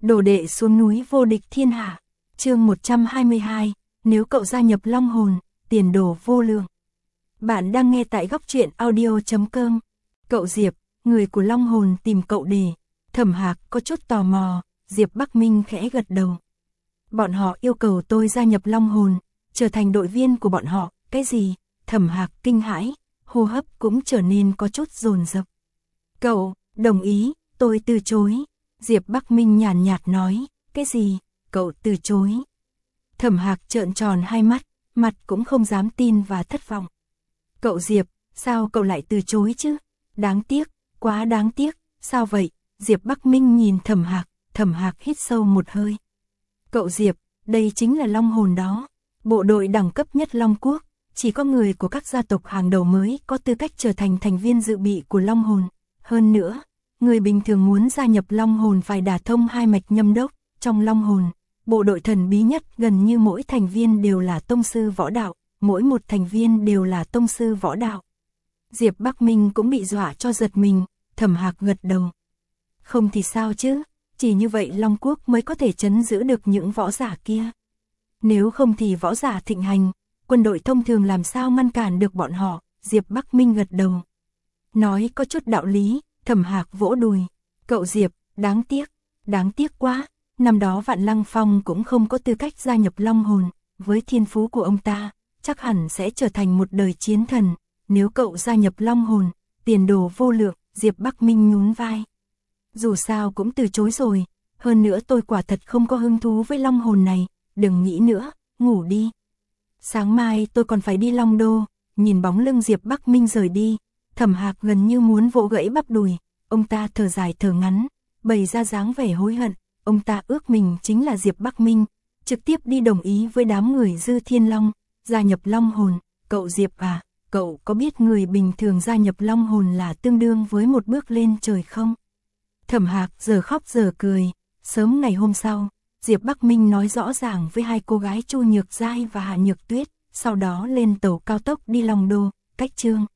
Đồ đệ xuống núi vô địch thiên hạ. Chương 122, nếu cậu gia nhập Long Hồn, tiền đồ vô lượng. Bạn đang nghe tại Góc Truyện Audio.com. Cậu Diệp, người của Long Hồn tìm cậu để. Thẩm Hạc có chút tò mò, Diệp Bắc Minh khẽ gật đầu. Bọn họ yêu cầu tôi gia nhập Long Hồn, trở thành đội viên của bọn họ. Cái gì? Thẩm Hạc kinh hãi, hô hấp cũng trở nên có chút dồn dập. Cậu, đồng ý, tôi từ chối. Diệp Bắc Minh nhàn nhạt nói, cái gì? Cậu từ chối. Thẩm Hạc trợn tròn hai mắt, mặt cũng không dám tin và thất vọng. Cậu Diệp, sao cậu lại từ chối chứ? Đáng tiếc, quá đáng tiếc, sao vậy? Diệp Bắc Minh nhìn Thẩm Hạc hít sâu một hơi. Cậu Diệp, đây chính là Long Hồn đó. Bộ đội đẳng cấp nhất Long Quốc, chỉ có người của các gia tộc hàng đầu mới có tư cách trở thành thành viên dự bị của Long Hồn. Hơn nữa, người bình thường muốn gia nhập Long Hồn phải đả thông hai mạch nhâm đốc. Trong Long Hồn, bộ đội thần bí nhất gần như mỗi thành viên đều là tông sư võ đạo, mỗi một thành viên đều là tông sư võ đạo. Diệp Bắc Minh cũng bị dọa cho giật mình, Thẩm Hạc gật đầu. Không thì sao chứ, chỉ như vậy Long Quốc mới có thể trấn giữ được những võ giả kia. Nếu không thì võ giả thịnh hành, quân đội thông thường làm sao ngăn cản được bọn họ, Diệp Bắc Minh gật đầu. Nói có chút đạo lý, Thẩm Hạc vỗ đùi. Cậu Diệp, đáng tiếc quá, năm đó Vạn Lăng Phong cũng không có tư cách gia nhập Long Hồn, với thiên phú của ông ta, chắc hẳn sẽ trở thành một đời chiến thần. Nếu cậu gia nhập Long Hồn, tiền đồ vô lượng, Diệp Bắc Minh nhún vai. Dù sao cũng từ chối rồi, hơn nữa tôi quả thật không có hứng thú với Long Hồn này, đừng nghĩ nữa, ngủ đi. Sáng mai tôi còn phải đi Long Đô. Nhìn bóng lưng Diệp Bắc Minh rời đi, Thẩm Hạc gần như muốn vỗ gãy bắp đùi, ông ta thở dài thở ngắn, bày ra dáng vẻ hối hận, ông ta ước mình chính là Diệp Bắc Minh, trực tiếp đi đồng ý với đám người Dư Thiên Long, gia nhập Long Hồn. Cậu Diệp à, cậu có biết người bình thường gia nhập Long Hồn là tương đương với một bước lên trời không? Thẩm Hạc giờ khóc giờ cười. Sớm ngày hôm sau, Diệp Bắc Minh nói rõ ràng với hai cô gái Chu Nhược Giai và Hạ Nhược Tuyết, sau đó lên tàu cao tốc đi Long Đô. Cách chương